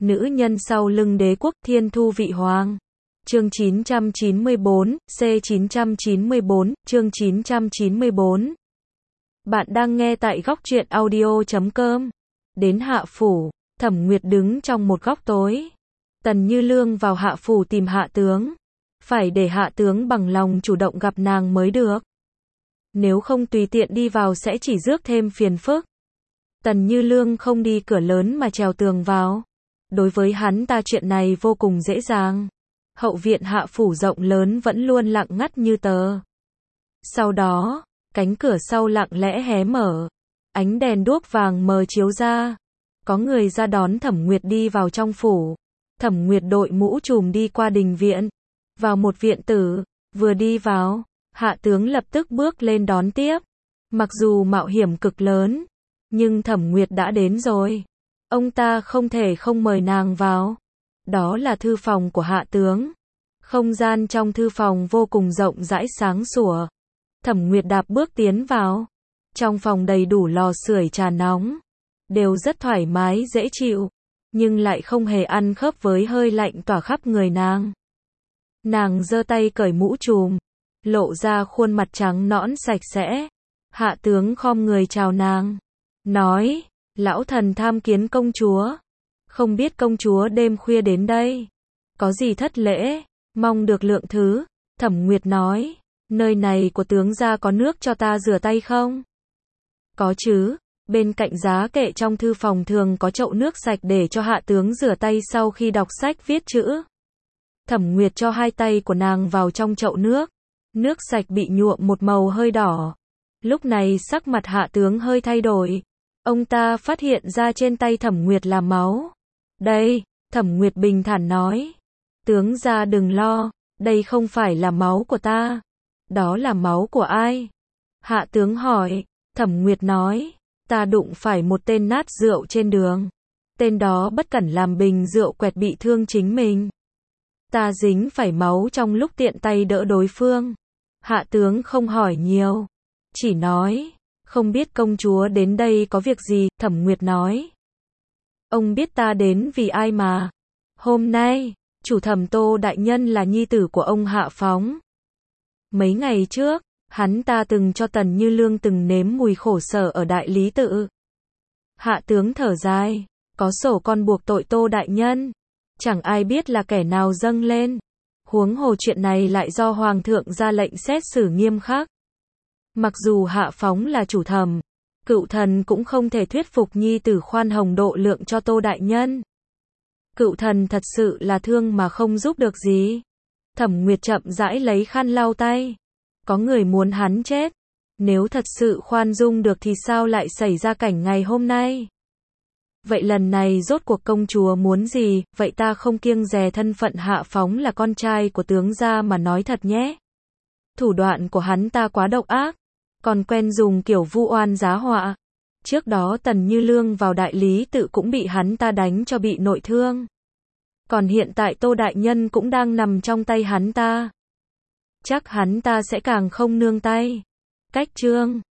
Nữ nhân sau lưng đế quốc Thiên Thu Vị Hoàng. Chương 994, C994, chương 994. Bạn đang nghe tại góc truyện audio.com. Đến Hạ Phủ, Thẩm Nguyệt đứng trong một góc tối. Tần Như Lương vào Hạ Phủ tìm Hạ Tướng. Phải để Hạ Tướng bằng lòng chủ động gặp nàng mới được. Nếu không tùy tiện đi vào sẽ chỉ rước thêm phiền phức. Tần Như Lương không đi cửa lớn mà trèo tường vào. Đối với hắn ta chuyện này vô cùng dễ dàng. Hậu viện Hạ Phủ rộng lớn vẫn luôn lặng ngắt như tờ. Sau đó, cánh cửa sau lặng lẽ hé mở. Ánh đèn đuốc vàng mờ chiếu ra. Có người ra đón Thẩm Nguyệt đi vào trong phủ. Thẩm Nguyệt đội mũ trùm đi qua đình viện. Vào một viện tử, vừa đi vào, Hạ Tướng lập tức bước lên đón tiếp. Mặc dù mạo hiểm cực lớn, nhưng Thẩm Nguyệt đã đến rồi. Ông ta không thể không mời nàng vào. Đó là thư phòng của Hạ Tướng. Không gian trong thư phòng vô cùng rộng rãi sáng sủa. Thẩm Nguyệt đạp bước tiến vào. Trong phòng đầy đủ lò sưởi trà nóng. Đều rất thoải mái dễ chịu. Nhưng lại không hề ăn khớp với hơi lạnh tỏa khắp người nàng. Nàng giơ tay cởi mũ trùm. Lộ ra khuôn mặt trắng nõn sạch sẽ. Hạ Tướng khom người chào nàng. Nói, lão thần tham kiến công chúa. Không biết công chúa đêm khuya đến đây. Có gì thất lễ, mong được lượng thứ. Thẩm Nguyệt nói, nơi này của tướng gia có nước cho ta rửa tay không? Có chứ, bên cạnh giá kệ trong thư phòng thường có chậu nước sạch để cho Hạ Tướng rửa tay sau khi đọc sách viết chữ. Thẩm Nguyệt cho hai tay của nàng vào trong chậu nước. Nước sạch bị nhuộm một màu hơi đỏ. Lúc này sắc mặt Hạ Tướng hơi thay đổi. Ông ta phát hiện ra trên tay Thẩm Nguyệt là máu. Đây, Thẩm Nguyệt bình thản nói. Tướng gia đừng lo, đây không phải là máu của ta. Đó là máu của ai? Hạ Tướng hỏi. Thẩm Nguyệt nói, ta đụng phải một tên nát rượu trên đường. Tên đó bất cẩn làm bình rượu quẹt bị thương chính mình. Ta dính phải máu trong lúc tiện tay đỡ đối phương. Hạ Tướng không hỏi nhiều. Chỉ nói, không biết công chúa đến đây có việc gì, Thẩm Nguyệt nói. Ông biết ta đến vì ai mà. Hôm nay, chủ Thẩm Tô đại nhân là nhi tử của ông Hạ Phóng. Mấy ngày trước, hắn ta từng cho Tần Như Lương từng nếm mùi khổ sở ở đại lý tự. Hạ Tướng thở dài, có sổ con buộc tội Tô đại nhân. Chẳng ai biết là kẻ nào dâng lên. Huống hồ chuyện này lại do Hoàng thượng ra lệnh xét xử nghiêm khắc. Mặc dù Hạ Phóng là chủ thẩm, cựu thần cũng không thể thuyết phục nhi tử khoan hồng độ lượng cho Tô đại nhân. Cựu thần thật sự là thương mà không giúp được gì. Thẩm Nguyệt chậm rãi lấy khăn lau tay. Có người muốn hắn chết. Nếu thật sự khoan dung được thì sao lại xảy ra cảnh ngày hôm nay? Vậy lần này rốt cuộc công chúa muốn gì? Vậy ta không kiêng dè thân phận Hạ Phóng là con trai của tướng gia mà nói thật nhé. Thủ đoạn của hắn ta quá độc ác. Còn quen dùng kiểu vu oan giá họa. Trước đó Tần Như Lương vào đại lý tự cũng bị hắn ta đánh cho bị nội thương. Còn hiện tại Tô đại nhân cũng đang nằm trong tay hắn ta. Chắc hắn ta sẽ càng không nương tay. Cách chương